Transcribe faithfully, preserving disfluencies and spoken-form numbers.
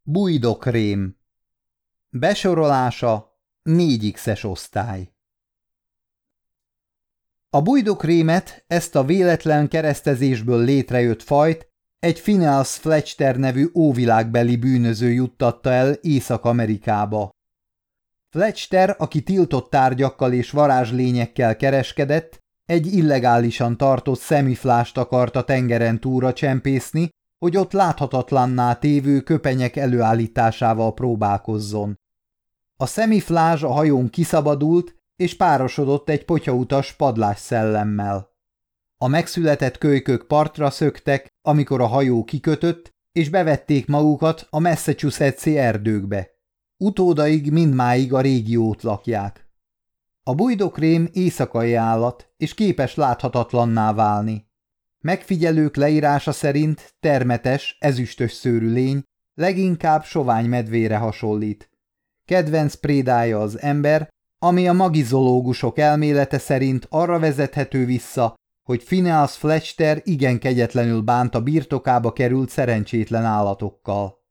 Bújdokrém. Besorolása négy X-es osztály. A bújdokrémet, ezt a véletlen keresztezésből létrejött fajt egy Phineas Fletcher nevű óvilágbeli bűnöző juttatta el Észak-Amerikába. Fletcher, aki tiltott tárgyakkal és varázslényekkel kereskedett, egy illegálisan tartott szemiflást akart a tengeren túlra csempészni, hogy ott láthatatlanná tévő köpenyek előállításával próbálkozzon. A szemiflázs a hajón kiszabadult, és párosodott egy potyautas padlás szellemmel. A megszületett kölykök partra szöktek, amikor a hajó kikötött, és bevették magukat a Massachusetts-i erdőkbe. Utódaig mindmáig a régiót lakják. A bújdokrém éjszakai állat, és képes láthatatlanná válni. Megfigyelők leírása szerint termetes, ezüstös szőrű lény, leginkább sovány medvére hasonlít. Kedvenc prédája az ember, ami a magizológusok elmélete szerint arra vezethető vissza, hogy Phineas Fletcher igen kegyetlenül bánt a birtokába került szerencsétlen állatokkal.